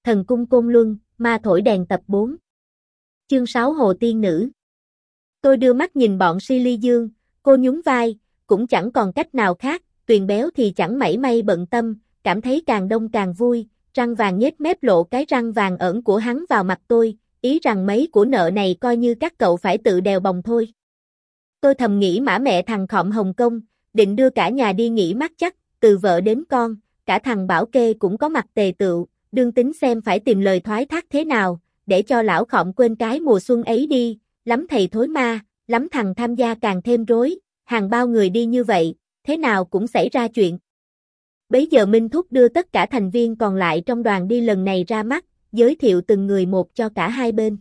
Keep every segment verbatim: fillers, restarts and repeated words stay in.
Thần cung Côn Luân, ma thổi đèn tập bốn. Chương sáu Hồ Tiên Nữ. Tôi đưa mắt nhìn bọn Si Ly Dương, cô nhún vai, cũng chẳng còn cách nào khác, Tuyền Béo thì chẳng mảy may bận tâm, cảm thấy càng đông càng vui, răng vàng nhếch mép lộ cái răng vàng ẩn của hắn vào mặt tôi, ý rằng mấy của nợ này coi như các cậu phải tự đèo bồng thôi. Tôi thầm nghĩ mã mẹ thằng khọm Hồng Kông, định đưa cả nhà đi nghỉ mát chắc, từ vợ đến con, cả thằng Bảo Kê cũng có mặt tề tựu, đương tính xem phải tìm lời thoái thác thế nào, để cho lão khọm quên cái mùa xuân ấy đi, lắm thầy thối ma, lắm thằng tham gia càng thêm rối, hàng bao người đi như vậy, thế nào cũng xảy ra chuyện. Bấy giờ Minh Thúc đưa tất cả thành viên còn lại trong đoàn đi lần này ra mắt, giới thiệu từng người một cho cả hai bên.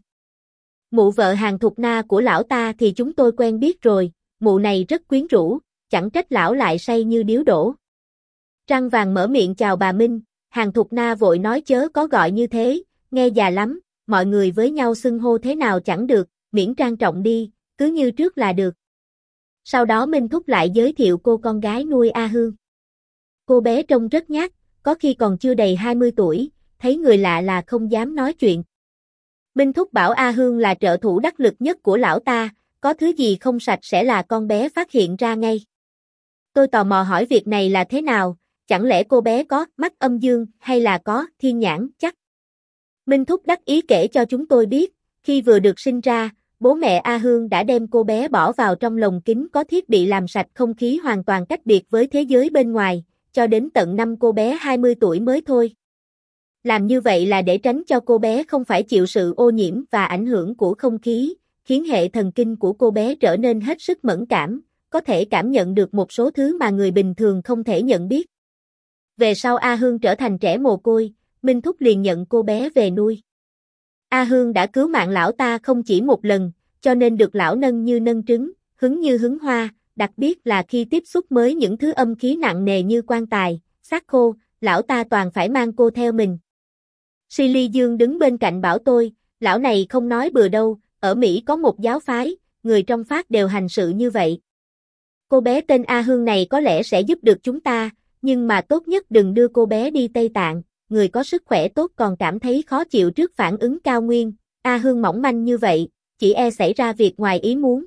Mụ vợ Hàng Thục Na của lão ta thì chúng tôi quen biết rồi, mụ này rất quyến rũ, chẳng trách lão lại say như điếu đổ. Răng vàng mở miệng chào bà Minh, Hàng Thục Na vội nói chớ có gọi như thế, nghe già lắm, mọi người với nhau xưng hô thế nào chẳng được, miễn trang trọng đi, cứ như trước là được. Sau đó Minh Thúc lại giới thiệu cô con gái nuôi A Hương. Cô bé trông rất nhát, có khi còn chưa đầy hai mươi tuổi, thấy người lạ là không dám nói chuyện. Minh Thúc bảo A Hương là trợ thủ đắc lực nhất của lão ta, có thứ gì không sạch sẽ là con bé phát hiện ra ngay. Tôi tò mò hỏi việc này là thế nào, chẳng lẽ cô bé có mắt âm dương hay là có thiên nhãn chắc. Minh Thúc đắc ý kể cho chúng tôi biết, khi vừa được sinh ra, bố mẹ A Hương đã đem cô bé bỏ vào trong lồng kính có thiết bị làm sạch không khí hoàn toàn cách biệt với thế giới bên ngoài, cho đến tận năm cô bé hai mươi tuổi mới thôi. Làm như vậy là để tránh cho cô bé không phải chịu sự ô nhiễm và ảnh hưởng của không khí, khiến hệ thần kinh của cô bé trở nên hết sức mẫn cảm, có thể cảm nhận được một số thứ mà người bình thường không thể nhận biết. Về sau A Hương trở thành trẻ mồ côi, Minh Thúc liền nhận cô bé về nuôi. A Hương đã cứu mạng lão ta không chỉ một lần, cho nên được lão nâng như nâng trứng, hứng như hứng hoa, đặc biệt là khi tiếp xúc với những thứ âm khí nặng nề như quan tài, xác khô, lão ta toàn phải mang cô theo mình. Si Ly Dương đứng bên cạnh bảo tôi, lão này không nói bừa đâu, ở Mỹ có một giáo phái, người trong phái đều hành sự như vậy. Cô bé tên A Hương này có lẽ sẽ giúp được chúng ta, nhưng mà tốt nhất đừng đưa cô bé đi Tây Tạng, người có sức khỏe tốt còn cảm thấy khó chịu trước phản ứng cao nguyên, A Hương mỏng manh như vậy, chỉ e xảy ra việc ngoài ý muốn.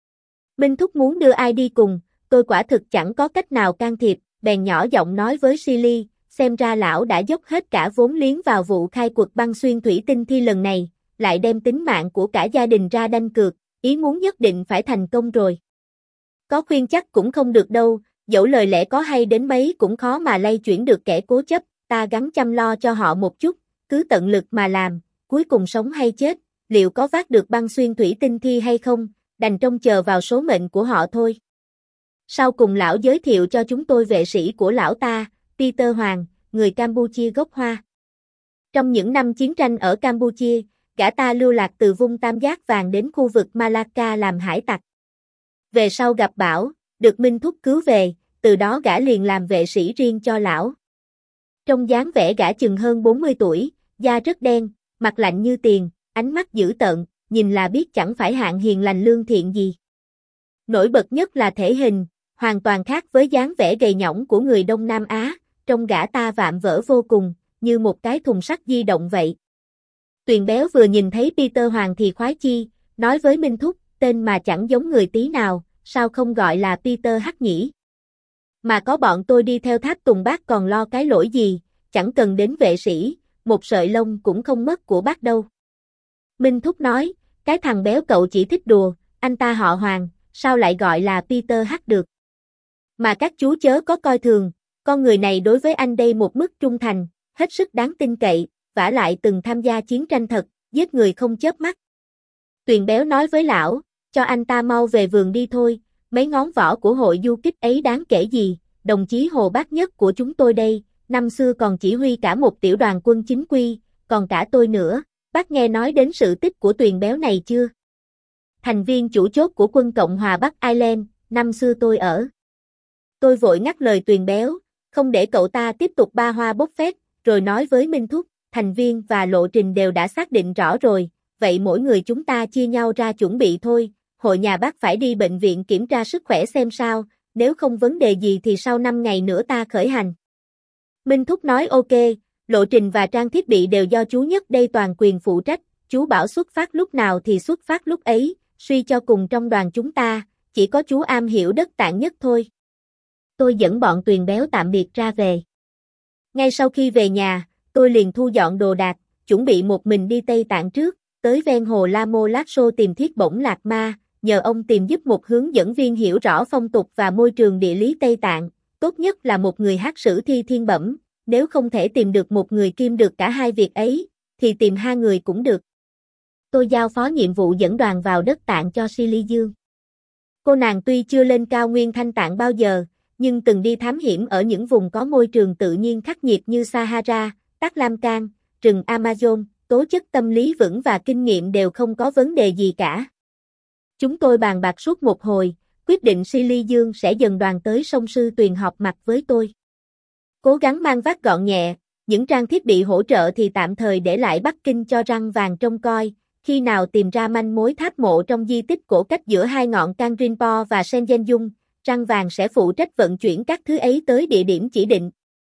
Minh Thúc muốn đưa ai đi cùng, tôi quả thực chẳng có cách nào can thiệp, bèn nhỏ giọng nói với Silly, xem ra lão đã dốc hết cả vốn liếng vào vụ khai quật băng xuyên thủy tinh thi lần này, lại đem tính mạng của cả gia đình ra đanh cược, ý muốn nhất định phải thành công rồi. Có khuyên chắc cũng không được đâu, dẫu lời lẽ có hay đến mấy cũng khó mà lay chuyển được kẻ cố chấp, ta gắng chăm lo cho họ một chút, cứ tận lực mà làm, cuối cùng sống hay chết, liệu có vác được băng xuyên thủy tinh thi hay không, đành trông chờ vào số mệnh của họ thôi. Sau cùng lão giới thiệu cho chúng tôi vệ sĩ của lão ta, Peter Hoàng, người Campuchia gốc Hoa. Trong những năm chiến tranh ở Campuchia, gã ta lưu lạc từ vùng Tam Giác Vàng đến khu vực Malacca làm hải tặc. Về sau gặp bão, được Minh Thúc cứu về, từ đó gã liền làm vệ sĩ riêng cho lão. Trong dáng vẻ gã chừng hơn bốn mươi tuổi, da rất đen, mặt lạnh như tiền, ánh mắt dữ tợn, nhìn là biết chẳng phải hạng hiền lành lương thiện gì. Nổi bật nhất là thể hình, hoàn toàn khác với dáng vẻ gầy nhõng của người Đông Nam Á, trông gã ta vạm vỡ vô cùng, như một cái thùng sắt di động vậy. Tuyền Béo vừa nhìn thấy Peter Hoàng thì khoái chi, nói với Minh Thúc, tên mà chẳng giống người tí nào, sao không gọi là Peter Hắc nhỉ? Mà có bọn tôi đi theo Tháp Tùng bác còn lo cái lỗi gì, chẳng cần đến vệ sĩ, một sợi lông cũng không mất của bác đâu. Minh Thúc nói, cái thằng béo cậu chỉ thích đùa, anh ta họ Hoàng, sao lại gọi là Peter Hắc được? Mà các chú chớ có coi thường, con người này đối với anh đây một mức trung thành, hết sức đáng tin cậy, vả lại từng tham gia chiến tranh thật, giết người không chớp mắt. Tuyền Béo nói với lão, cho anh ta mau về vườn đi thôi, mấy ngón võ của hội du kích ấy đáng kể gì, đồng chí Hồ Bác Nhất của chúng tôi đây, năm xưa còn chỉ huy cả một tiểu đoàn quân chính quy, còn cả tôi nữa, bác nghe nói đến sự tích của Tuyền Béo này chưa? Thành viên chủ chốt của quân Cộng hòa Bắc Ireland, năm xưa tôi ở. Tôi vội ngắt lời Tuyền Béo, không để cậu ta tiếp tục ba hoa bốc phét, rồi nói với Minh Thúc, thành viên và lộ trình đều đã xác định rõ rồi, vậy mỗi người chúng ta chia nhau ra chuẩn bị thôi, hội nhà bác phải đi bệnh viện kiểm tra sức khỏe xem sao, nếu không vấn đề gì thì sau năm ngày nữa ta khởi hành. Minh Thúc nói ok, lộ trình và trang thiết bị đều do chú Nhất đây toàn quyền phụ trách, chú bảo xuất phát lúc nào thì xuất phát lúc ấy, suy cho cùng trong đoàn chúng ta, chỉ có chú am hiểu đất Tạng nhất thôi. Tôi dẫn bọn Tuyền Béo tạm biệt ra về. Ngay sau khi về nhà, tôi liền thu dọn đồ đạc, chuẩn bị một mình đi Tây Tạng trước, tới ven hồ La Mô Lát Xô tìm Thiết Bổng Lạc Ma, nhờ ông tìm giúp một hướng dẫn viên hiểu rõ phong tục và môi trường địa lý Tây Tạng, tốt nhất là một người hát sử thi thiên bẩm, nếu không thể tìm được một người kiêm được cả hai việc ấy, thì tìm hai người cũng được. Tôi giao phó nhiệm vụ dẫn đoàn vào đất Tạng cho Silly Dương. Cô nàng tuy chưa lên cao nguyên Thanh Tạng bao giờ, nhưng từng đi thám hiểm ở những vùng có môi trường tự nhiên khắc nghiệt như Sahara, Tắc Lam Can, rừng Amazon, tố chất tâm lý vững và kinh nghiệm đều không có vấn đề gì cả. Chúng tôi bàn bạc suốt một hồi, quyết định Silly Dương sẽ dần đoàn tới sông Sư Tuyền họp mặt với tôi. Cố gắng mang vác gọn nhẹ, những trang thiết bị hỗ trợ thì tạm thời để lại Bắc Kinh cho Răng Vàng trông coi, khi nào tìm ra manh mối tháp mộ trong di tích cổ cách giữa hai ngọn Kang Rinpo và Senjen Dung, Răng Vàng sẽ phụ trách vận chuyển các thứ ấy tới địa điểm chỉ định.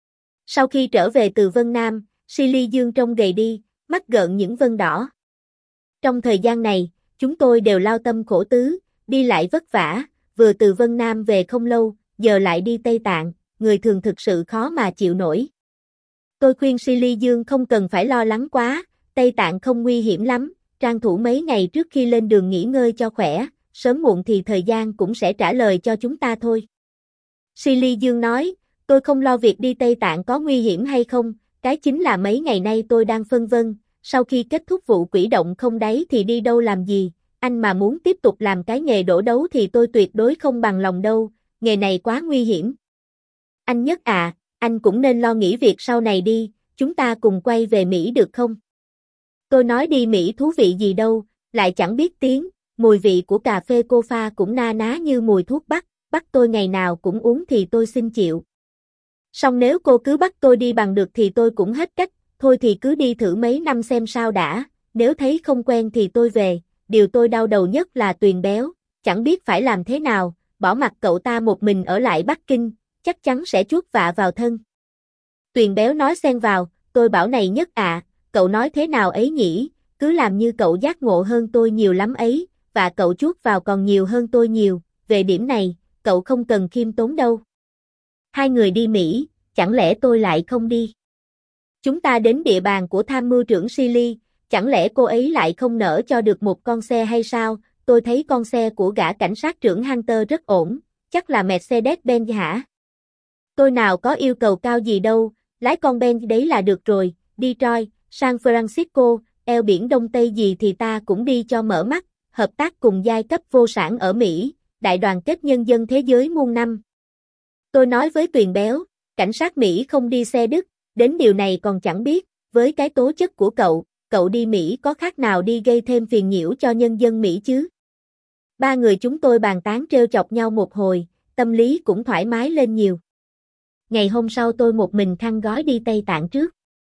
Sau khi trở về từ Vân Nam, Silly Dương trông gầy đi, mắt gợn những vân đỏ. Trong thời gian này, chúng tôi đều lao tâm khổ tứ, đi lại vất vả, vừa từ Vân Nam về không lâu, giờ lại đi Tây Tạng, người thường thực sự khó mà chịu nổi. Tôi khuyên Silly Dương không cần phải lo lắng quá, Tây Tạng không nguy hiểm lắm, tranh thủ mấy ngày trước khi lên đường nghỉ ngơi cho khỏe, sớm muộn thì thời gian cũng sẽ trả lời cho chúng ta thôi. Silly Dương nói, tôi không lo việc đi Tây Tạng có nguy hiểm hay không, cái chính là mấy ngày nay tôi đang phân vân, sau khi kết thúc vụ quỷ động không đáy thì đi đâu làm gì, anh mà muốn tiếp tục làm cái nghề đổ đấu thì tôi tuyệt đối không bằng lòng đâu, nghề này quá nguy hiểm. Anh Nhất à, anh cũng nên lo nghĩ việc sau này đi, chúng ta cùng quay về Mỹ được không? Tôi nói đi Mỹ thú vị gì đâu, lại chẳng biết tiếng, mùi vị của cà phê cô pha cũng na ná như mùi thuốc bắc, bắt tôi ngày nào cũng uống thì tôi xin chịu. Song nếu cô cứ bắt tôi đi bằng được thì tôi cũng hết cách, thôi thì cứ đi thử mấy năm xem sao đã, nếu thấy không quen thì tôi về, điều tôi đau đầu nhất là Tuyền Béo, chẳng biết phải làm thế nào, bỏ mặc cậu ta một mình ở lại Bắc Kinh, chắc chắn sẽ chuốc vạ vào thân. Tuyền Béo nói xen vào, tôi bảo này Nhất à, cậu nói thế nào ấy nhỉ, cứ làm như cậu giác ngộ hơn tôi nhiều lắm ấy, và cậu chuốc vào còn nhiều hơn tôi nhiều, về điểm này, cậu không cần khiêm tốn đâu. Hai người đi Mỹ, chẳng lẽ tôi lại không đi? Chúng ta đến địa bàn của tham mưu trưởng Silly, chẳng lẽ cô ấy lại không nỡ cho được một con xe hay sao? Tôi thấy con xe của gã cảnh sát trưởng Hunter rất ổn, chắc là Mercedes-Benz hả? Tôi nào có yêu cầu cao gì đâu, lái con Benz đấy là được rồi, Detroit, San Francisco, eo biển Đông Tây gì thì ta cũng đi cho mở mắt, hợp tác cùng giai cấp vô sản ở Mỹ, đại đoàn kết nhân dân thế giới muôn năm. Tôi nói với Tuyền Béo, cảnh sát Mỹ không đi xe Đức, đến điều này còn chẳng biết, với cái tố chất của cậu, cậu đi Mỹ có khác nào đi gây thêm phiền nhiễu cho nhân dân Mỹ chứ? Ba người chúng tôi bàn tán trêu chọc nhau một hồi, tâm lý cũng thoải mái lên nhiều. Ngày hôm sau tôi một mình khăn gói đi Tây Tạng trước.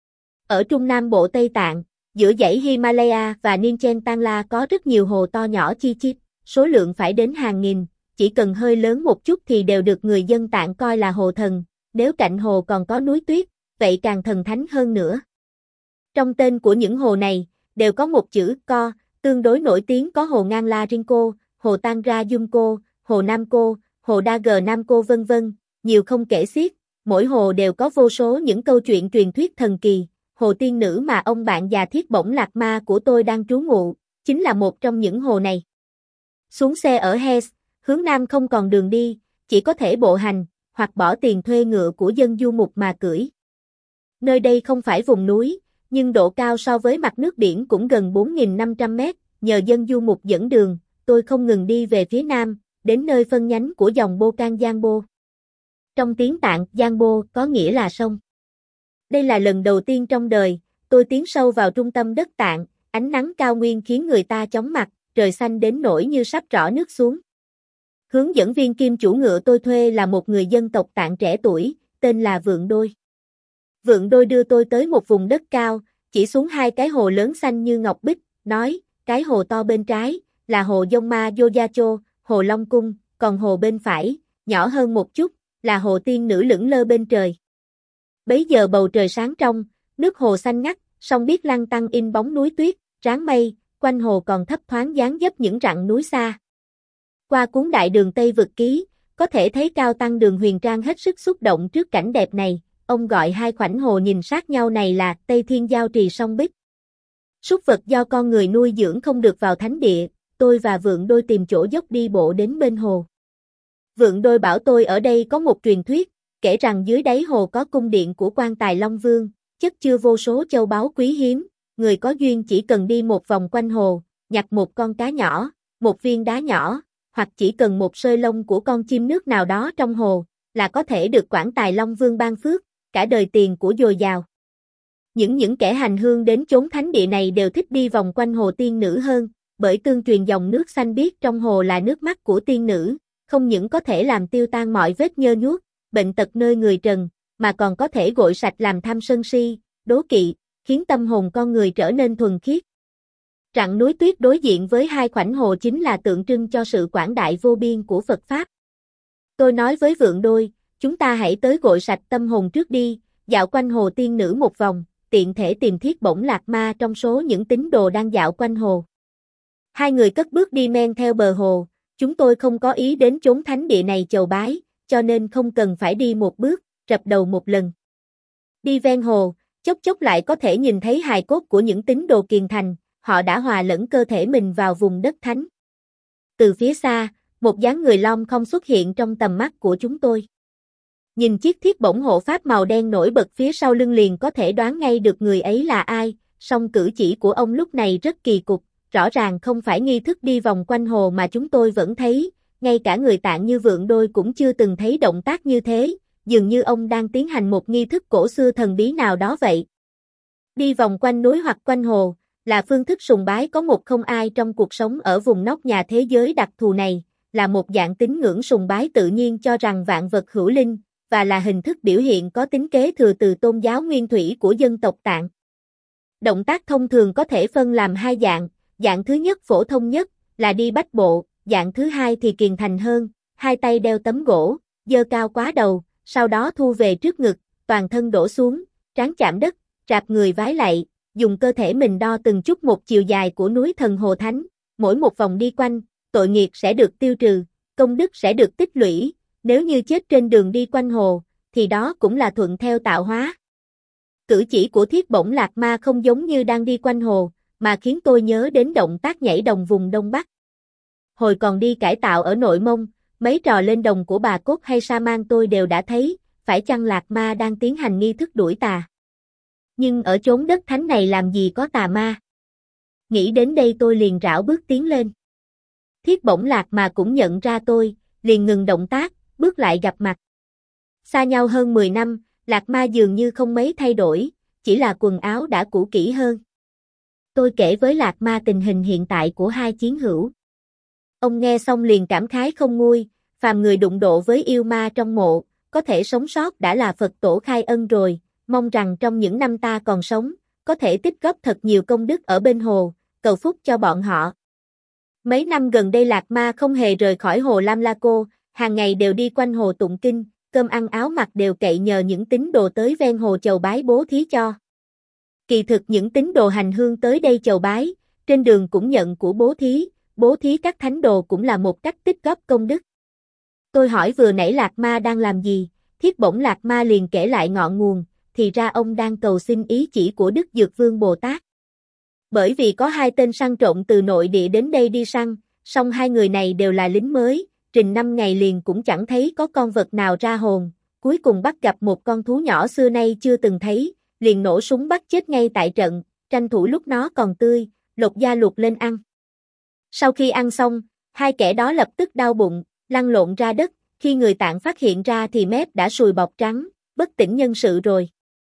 Ở Trung Nam Bộ Tây Tạng, giữa dãy Himalaya và Nichen Tangla có rất nhiều hồ to nhỏ chi chít, số lượng phải đến hàng nghìn, chỉ cần hơi lớn một chút thì đều được người dân Tạng coi là hồ thần, nếu cạnh hồ còn có núi tuyết, vậy càng thần thánh hơn nữa. Trong tên của những hồ này, đều có một chữ Co, tương đối nổi tiếng có hồ Ngang La Rinco, hồ Tangra Yumco, hồ Nam Cô, hồ Dager Nam Cô vân vân, nhiều không kể xiết, mỗi hồ đều có vô số những câu chuyện truyền thuyết thần kỳ. Hồ tiên nữ mà ông bạn già Thiết Bổng Lạc Ma của tôi đang trú ngụ, chính là một trong những hồ này. Xuống xe ở Hes, hướng Nam không còn đường đi, chỉ có thể bộ hành, hoặc bỏ tiền thuê ngựa của dân du mục mà cưỡi. Nơi đây không phải vùng núi, nhưng độ cao so với mặt nước biển cũng gần bốn nghìn năm trăm mét, nhờ dân du mục dẫn đường, tôi không ngừng đi về phía Nam, đến nơi phân nhánh của dòng Bokang Giangbo. Trong tiếng Tạng, Giangbo có nghĩa là sông. Đây là lần đầu tiên trong đời, tôi tiến sâu vào trung tâm đất Tạng, ánh nắng cao nguyên khiến người ta chóng mặt, trời xanh đến nỗi như sắp rõ nước xuống. Hướng dẫn viên kim chủ ngựa tôi thuê là một người dân tộc Tạng trẻ tuổi, tên là Vượng Đôi. Vượng Đôi đưa tôi tới một vùng đất cao, chỉ xuống hai cái hồ lớn xanh như ngọc bích, nói, cái hồ to bên trái, là hồ Yongma Yoyacho, hồ Long Cung, còn hồ bên phải, nhỏ hơn một chút, là hồ tiên nữ lững lơ bên trời. Bấy giờ bầu trời sáng trong, Nước hồ xanh ngắt, sông biếc lăn tăn in bóng núi tuyết, ráng mây, quanh hồ còn thấp thoáng dáng dấp những rặng núi xa. Qua cuốn Đại Đường Tây Vực Ký, có thể thấy Cao Tăng Đường Huyền Trang hết sức xúc động trước cảnh đẹp này, ông gọi hai khoảnh hồ nhìn sát nhau này là Tây Thiên Giao Trì sông Bích. Súc vật do con người nuôi dưỡng không được vào thánh địa, tôi và Vượng Đôi tìm chỗ dốc đi bộ đến bên hồ. Vượng Đôi bảo tôi ở đây có một truyền thuyết, kể rằng dưới đáy hồ có cung điện của quan tài Long Vương, chất chứa vô số châu báu quý hiếm, người có duyên chỉ cần đi một vòng quanh hồ, nhặt một con cá nhỏ, một viên đá nhỏ, hoặc chỉ cần một sợi lông của con chim nước nào đó trong hồ, là có thể được quan tài Long Vương ban phước, cả đời tiền của dồi dào. Những những kẻ hành hương đến chốn thánh địa này đều thích đi vòng quanh hồ tiên nữ hơn, bởi tương truyền dòng nước xanh biếc trong hồ là nước mắt của tiên nữ, không những có thể làm tiêu tan mọi vết nhơ nhuốc, bệnh tật nơi người trần, mà còn có thể gội sạch làm tham sân si, đố kỵ, khiến tâm hồn con người trở nên thuần khiết. Rặng núi tuyết đối diện với hai khoảnh hồ chính là tượng trưng cho sự quảng đại vô biên của Phật Pháp. Tôi nói với Vượng Đôi, chúng ta hãy tới gội sạch tâm hồn trước đi, dạo quanh hồ tiên nữ một vòng, tiện thể tìm Thiết Bổng Lạc Ma trong số những tín đồ đang dạo quanh hồ. Hai người cất bước đi men theo bờ hồ, chúng tôi không có ý đến chốn thánh địa này chầu bái, cho nên không cần phải đi một bước, rập đầu một lần. Đi ven hồ, chốc chốc lại có thể nhìn thấy hài cốt của những tín đồ kiền thành, họ đã hòa lẫn cơ thể mình vào vùng đất thánh. Từ phía xa, một dáng người lom không xuất hiện trong tầm mắt của chúng tôi. Nhìn chiếc thiết bổng hộ pháp màu đen nổi bật phía sau lưng liền có thể đoán ngay được người ấy là ai, song cử chỉ của ông lúc này rất kỳ cục, rõ ràng không phải nghi thức đi vòng quanh hồ mà chúng tôi vẫn thấy, ngay cả người Tạng như Vượng Đôi cũng chưa từng thấy động tác như thế, dường như ông đang tiến hành một nghi thức cổ xưa thần bí nào đó vậy. Đi vòng quanh núi hoặc quanh hồ, là phương thức sùng bái có một không ai trong cuộc sống ở vùng nóc nhà thế giới đặc thù này, là một dạng tín ngưỡng sùng bái tự nhiên cho rằng vạn vật hữu linh, và là hình thức biểu hiện có tính kế thừa từ tôn giáo nguyên thủy của dân tộc Tạng. Động tác thông thường có thể phân làm hai dạng, dạng thứ nhất phổ thông nhất, là đi bách bộ, dạng thứ hai thì kiền thành hơn, hai tay đeo tấm gỗ, giơ cao quá đầu, sau đó thu về trước ngực, toàn thân đổ xuống, trán chạm đất, rạp người vái lạy, dùng cơ thể mình đo từng chút một chiều dài của núi Thần Hồ Thánh, mỗi một vòng đi quanh, tội nghiệp sẽ được tiêu trừ, công đức sẽ được tích lũy, nếu như chết trên đường đi quanh hồ, thì đó cũng là thuận theo tạo hóa. Cử chỉ của Thiết Bổng Lạc Ma không giống như đang đi quanh hồ, mà khiến tôi nhớ đến động tác nhảy đồng vùng Đông Bắc. Hồi còn đi cải tạo ở Nội Mông, mấy trò lên đồng của Bà Cốt hay Sa Man tôi đều đã thấy, phải chăng Lạc Ma đang tiến hành nghi thức đuổi tà. Nhưng ở chốn đất thánh này làm gì có tà ma? Nghĩ đến đây tôi liền rảo bước tiến lên. Thiết Bổng Lạc Ma cũng nhận ra tôi, liền ngừng động tác, bước lại gặp mặt. Xa nhau hơn mười năm, Lạc Ma dường như không mấy thay đổi, chỉ là quần áo đã cũ kỹ hơn. Tôi kể với Lạc Ma tình hình hiện tại của hai chiến hữu. Ông nghe xong liền cảm khái không nguôi, phàm người đụng độ với yêu ma trong mộ, có thể sống sót đã là Phật tổ khai ân rồi, mong rằng trong những năm ta còn sống, có thể tích góp thật nhiều công đức ở bên hồ, cầu phúc cho bọn họ. Mấy năm gần đây Lạc Ma không hề rời khỏi hồ Lam La Cô, hàng ngày đều đi quanh hồ tụng kinh, cơm ăn áo mặc đều cậy nhờ những tín đồ tới ven hồ chầu bái bố thí cho. Kỳ thực những tín đồ hành hương tới đây chầu bái, trên đường cũng nhận của bố thí, bố thí các thánh đồ cũng là một cách tích góp công đức. Tôi hỏi vừa nãy Lạc Ma đang làm gì, Thiết Bổng Lạc Ma liền kể lại ngọn nguồn, thì ra ông đang cầu xin ý chỉ của Đức Dược Vương Bồ Tát. Bởi vì có hai tên săn trộm từ nội địa đến đây đi săn, song hai người này đều là lính mới, trình năm ngày liền cũng chẳng thấy có con vật nào ra hồn, cuối cùng bắt gặp một con thú nhỏ xưa nay chưa từng thấy, liền nổ súng bắt chết ngay tại trận, tranh thủ lúc nó còn tươi, lột da luộc lên ăn. Sau khi ăn xong, hai kẻ đó lập tức đau bụng, lăn lộn ra đất, khi người Tạng phát hiện ra thì mép đã sùi bọt trắng, bất tỉnh nhân sự rồi.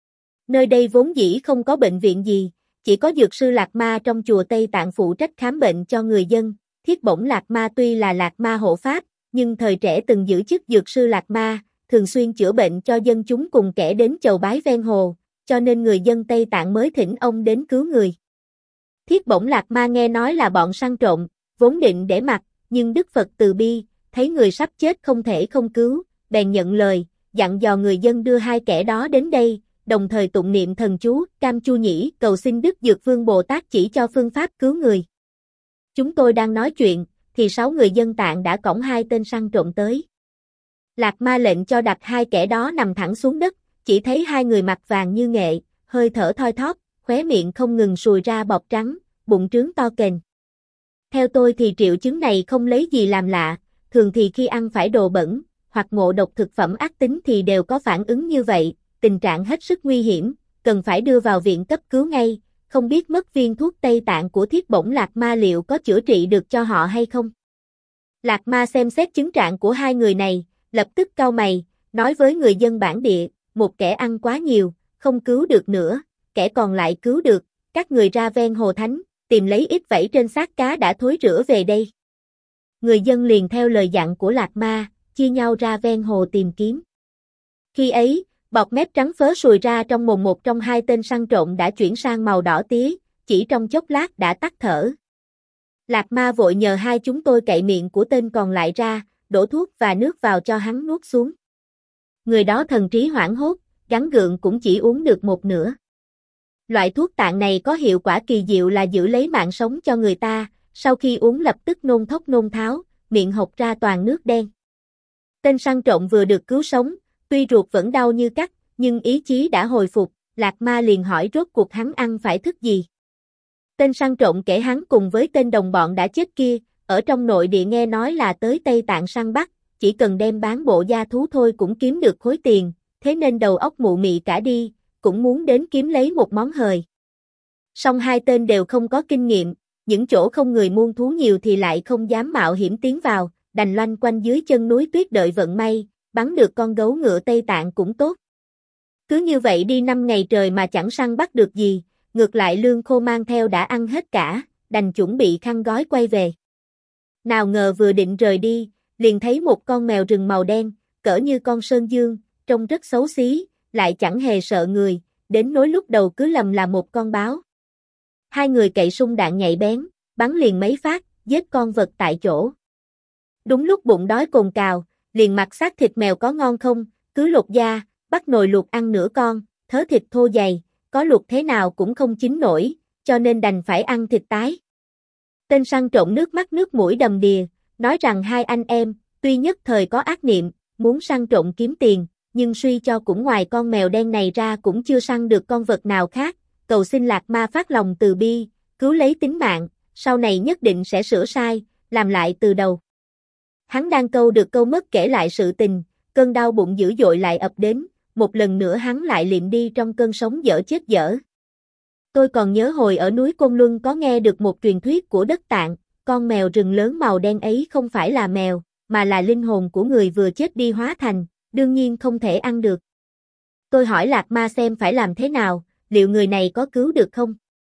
Nơi đây vốn dĩ không có bệnh viện gì, chỉ có dược sư Lạc Ma trong chùa Tây Tạng phụ trách khám bệnh cho người dân. Thiết Bổng Lạc Ma tuy là Lạc Ma hộ pháp, nhưng thời trẻ từng giữ chức dược sư Lạc Ma, thường xuyên chữa bệnh cho dân chúng cùng kẻ đến chầu bái ven hồ, cho nên người dân Tây Tạng mới thỉnh ông đến cứu người. Thiết Bổng Lạc Ma nghe nói là bọn săn trộm, vốn định để mặc, nhưng Đức Phật từ bi, thấy người sắp chết không thể không cứu, bèn nhận lời, dặn dò người dân đưa hai kẻ đó đến đây, đồng thời tụng niệm thần chú, Cam Chu Nhĩ, cầu xin Đức Dược Vương Bồ Tát chỉ cho phương pháp cứu người. Chúng tôi đang nói chuyện, thì sáu người dân Tạng đã cõng hai tên săn trộm tới. Lạc Ma lệnh cho đặt hai kẻ đó nằm thẳng xuống đất, chỉ thấy hai người mặt vàng như nghệ, hơi thở thoi thóp, khóe miệng không ngừng sùi ra bọt trắng, bụng trướng to kềnh. Theo tôi thì triệu chứng này không lấy gì làm lạ, thường thì khi ăn phải đồ bẩn, hoặc ngộ độc thực phẩm ác tính thì đều có phản ứng như vậy, tình trạng hết sức nguy hiểm, cần phải đưa vào viện cấp cứu ngay, không biết mất viên thuốc Tây Tạng của Thiết Bổng Lạc Ma liệu có chữa trị được cho họ hay không. Lạc Ma xem xét chứng trạng của hai người này, lập tức cau mày, nói với người dân bản địa, một kẻ ăn quá nhiều, không cứu được nữa, kẻ còn lại cứu được, các người ra ven hồ thánh, tìm lấy ít vảy trên xác cá đã thối rữa về đây. Người dân liền theo lời dặn của Lạc Ma, chia nhau ra ven hồ tìm kiếm. Khi ấy, bọt mép trắng phớ sùi ra trong mồm một trong hai tên săn trộm đã chuyển sang màu đỏ tía, chỉ trong chốc lát đã tắt thở. Lạc Ma vội nhờ hai chúng tôi cậy miệng của tên còn lại ra, đổ thuốc và nước vào cho hắn nuốt xuống. Người đó thần trí hoảng hốt, gắng gượng cũng chỉ uống được một nửa. Loại thuốc tạng này có hiệu quả kỳ diệu là giữ lấy mạng sống cho người ta, sau khi uống lập tức nôn thốc nôn tháo, miệng hộc ra toàn nước đen. Tên săn trộm vừa được cứu sống, tuy ruột vẫn đau như cắt, nhưng ý chí đã hồi phục, Lạc Ma liền hỏi rốt cuộc hắn ăn phải thức gì. Tên săn trộm kể hắn cùng với tên đồng bọn đã chết kia, ở trong nội địa nghe nói là tới Tây Tạng săn bắt, chỉ cần đem bán bộ da thú thôi cũng kiếm được khối tiền, thế nên đầu óc mụ mị cả đi, cũng muốn đến kiếm lấy một món hời. Song hai tên đều không có kinh nghiệm, những chỗ không người muôn thú nhiều thì lại không dám mạo hiểm tiến vào, đành loanh quanh dưới chân núi tuyết đợi vận may, bắn được con gấu ngựa Tây Tạng cũng tốt. Cứ như vậy đi năm ngày trời mà chẳng săn bắt được gì, ngược lại lương khô mang theo đã ăn hết cả, đành chuẩn bị khăn gói quay về. Nào ngờ vừa định rời đi, liền thấy một con mèo rừng màu đen, cỡ như con sơn dương, trông rất xấu xí, lại chẳng hề sợ người, đến nỗi lúc đầu cứ lầm là một con báo. Hai người cậy sung đạn nhạy bén, bắn liền mấy phát, giết con vật tại chỗ. Đúng lúc bụng đói cồn cào, liền mặc xác thịt mèo có ngon không, cứ lột da, bắt nồi luộc ăn nửa con, thớ thịt thô dày, có luộc thế nào cũng không chín nổi, cho nên đành phải ăn thịt tái. Tên săn trộm nước mắt nước mũi đầm đìa, nói rằng hai anh em, tuy nhất thời có ác niệm, muốn săn trộm kiếm tiền, nhưng suy cho cũng ngoài con mèo đen này ra cũng chưa săn được con vật nào khác, cầu xin Lạc Ma phát lòng từ bi, cứu lấy tính mạng, sau này nhất định sẽ sửa sai, làm lại từ đầu. Hắn đang câu được câu mất kể lại sự tình, cơn đau bụng dữ dội lại ập đến, một lần nữa hắn lại liệm đi trong cơn sống dở chết dở. Tôi còn nhớ hồi ở núi Côn Luân có nghe được một truyền thuyết của đất Tạng, con mèo rừng lớn màu đen ấy không phải là mèo, mà là linh hồn của người vừa chết đi hóa thành, đương nhiên không thể ăn được. Tôi hỏi Lạc Ma xem phải làm thế nào, liệu người này có cứu được không?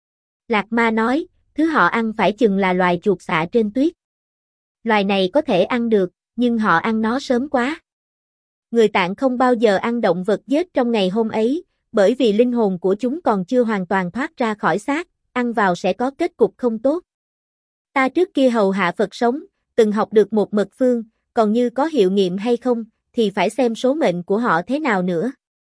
Lạc Ma nói, thứ họ ăn phải chừng là loài chuột xạ trên tuyết. Loài này có thể ăn được, nhưng họ ăn nó sớm quá. Người Tạng không bao giờ ăn động vật giết trong ngày hôm ấy, bởi vì linh hồn của chúng còn chưa hoàn toàn thoát ra khỏi xác, ăn vào sẽ có kết cục không tốt. Ta trước kia hầu hạ Phật sống, từng học được một mật phương, còn như có hiệu nghiệm hay không, thì phải xem số mệnh của họ thế nào nữa.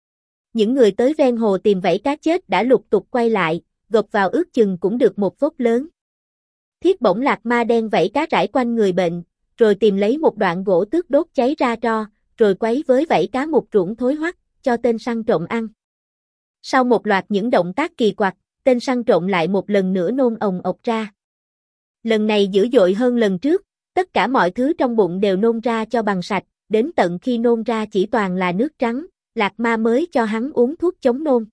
Những người tới ven hồ tìm vảy cá chết đã lục tục quay lại, gộp vào ước chừng cũng được một vốc lớn. Thiết Bổng Lạc Ma đen vảy cá rải quanh người bệnh, rồi tìm lấy một đoạn gỗ tước đốt cháy ra tro, rồi quấy với vảy cá một ruộng thối hoắc, cho tên săn trộm ăn. Sau một loạt những động tác kỳ quặc, tên săn trộm lại một lần nữa nôn ồng ộc ra. Lần này dữ dội hơn lần trước, tất cả mọi thứ trong bụng đều nôn ra cho bằng sạch, đến tận khi nôn ra chỉ toàn là nước trắng, Lạc Ma mới cho hắn uống thuốc chống nôn.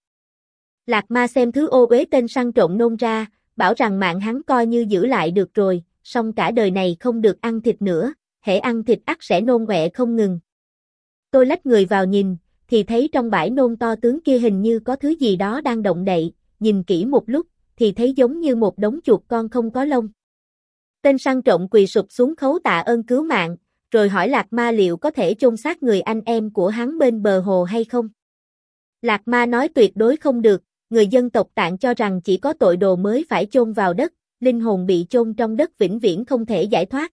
Lạc Ma xem thứ ô uế tên săn trộm nôn ra, bảo rằng mạng hắn coi như giữ lại được rồi, song cả đời này không được ăn thịt nữa, hễ ăn thịt ắt sẽ nôn ọe không ngừng. Tôi lách người vào nhìn, thì thấy trong bãi nôn to tướng kia hình như có thứ gì đó đang động đậy, nhìn kỹ một lúc, thì thấy giống như một đống chuột con không có lông. Tên săn trộm quỳ sụp xuống khấu tạ ơn cứu mạng, rồi hỏi Lạc Ma liệu có thể chôn xác người anh em của hắn bên bờ hồ hay không. Lạc Ma nói tuyệt đối không được, người dân tộc Tạng cho rằng chỉ có tội đồ mới phải chôn vào đất, linh hồn bị chôn trong đất vĩnh viễn không thể giải thoát.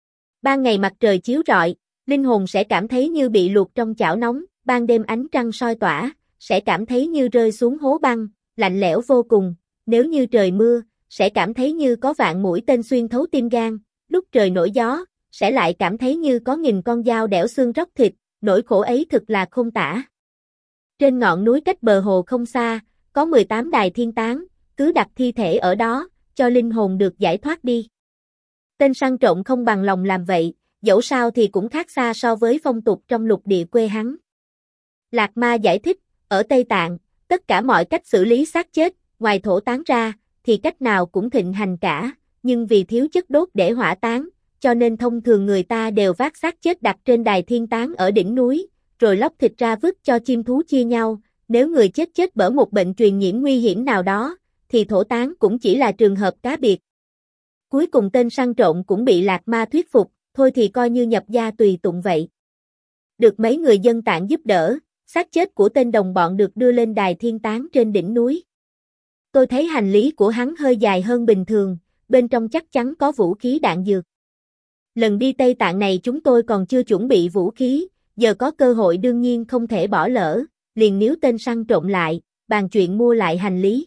Ban ngày mặt trời chiếu rọi, linh hồn sẽ cảm thấy như bị luộc trong chảo nóng, ban đêm ánh trăng soi tỏa, sẽ cảm thấy như rơi xuống hố băng, lạnh lẽo vô cùng, nếu như trời mưa, sẽ cảm thấy như có vạn mũi tên xuyên thấu tim gan, lúc trời nổi gió, sẽ lại cảm thấy như có nghìn con dao đẽo xương róc thịt, nỗi khổ ấy thực là không tả. Trên ngọn núi cách bờ hồ không xa, có mười tám đài thiên tán, cứ đặt thi thể ở đó, cho linh hồn được giải thoát đi. Tên săn trộm không bằng lòng làm vậy, dẫu sao thì cũng khác xa so với phong tục trong lục địa quê hắn. Lạc Ma giải thích, ở Tây Tạng, tất cả mọi cách xử lý xác chết, ngoài thổ tán ra, thì cách nào cũng thịnh hành cả, nhưng vì thiếu chất đốt để hỏa táng, cho nên thông thường người ta đều vác xác chết đặt trên đài thiên tán ở đỉnh núi, rồi lóc thịt ra vứt cho chim thú chia nhau, nếu người chết chết bởi một bệnh truyền nhiễm nguy hiểm nào đó, thì thổ tán cũng chỉ là trường hợp cá biệt. Cuối cùng tên săn trộm cũng bị Lạc Ma thuyết phục, thôi thì coi như nhập gia tùy tụng vậy. Được mấy người dân Tạng giúp đỡ, xác chết của tên đồng bọn được đưa lên đài thiên tán trên đỉnh núi. Tôi thấy hành lý của hắn hơi dài hơn bình thường, bên trong chắc chắn có vũ khí đạn dược. Lần đi Tây Tạng này chúng tôi còn chưa chuẩn bị vũ khí, giờ có cơ hội đương nhiên không thể bỏ lỡ, liền níu tên săn trộm lại, bàn chuyện mua lại hành lý.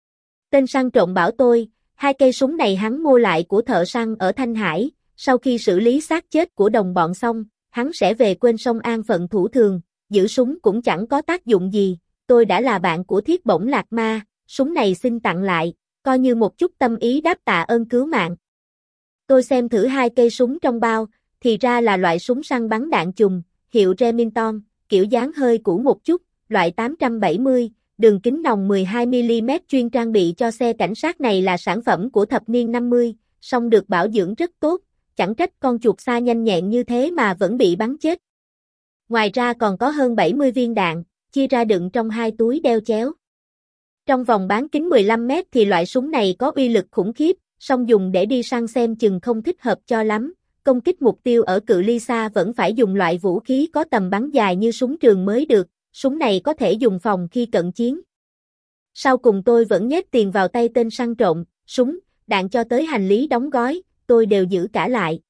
Tên săn trộm bảo tôi, hai cây súng này hắn mua lại của thợ săn ở Thanh Hải, sau khi xử lý xác chết của đồng bọn xong, hắn sẽ về quên sông an phận thủ thường, giữ súng cũng chẳng có tác dụng gì, tôi đã là bạn của Thiết Bổng Lạc Ma, súng này xin tặng lại, coi như một chút tâm ý đáp tạ ơn cứu mạng. Tôi xem thử hai cây súng trong bao, thì ra là loại súng săn bắn đạn chùm, hiệu Remington, kiểu dáng hơi cũ một chút, loại tám trăm bảy mươi, đường kính nòng mười hai mi li mét chuyên trang bị cho xe cảnh sát này là sản phẩm của thập niên năm mươi, song được bảo dưỡng rất tốt, chẳng trách con chuột xa nhanh nhẹn như thế mà vẫn bị bắn chết. Ngoài ra còn có hơn bảy mươi viên đạn, chia ra đựng trong hai túi đeo chéo. Trong vòng bán kính mười lăm mét thì loại súng này có uy lực khủng khiếp, song dùng để đi săn xem chừng không thích hợp cho lắm, công kích mục tiêu ở cự ly xa vẫn phải dùng loại vũ khí có tầm bắn dài như súng trường mới được, súng này có thể dùng phòng khi cận chiến. Sau cùng tôi vẫn nhét tiền vào tay tên săn trộm, súng, đạn cho tới hành lý đóng gói, tôi đều giữ cả lại.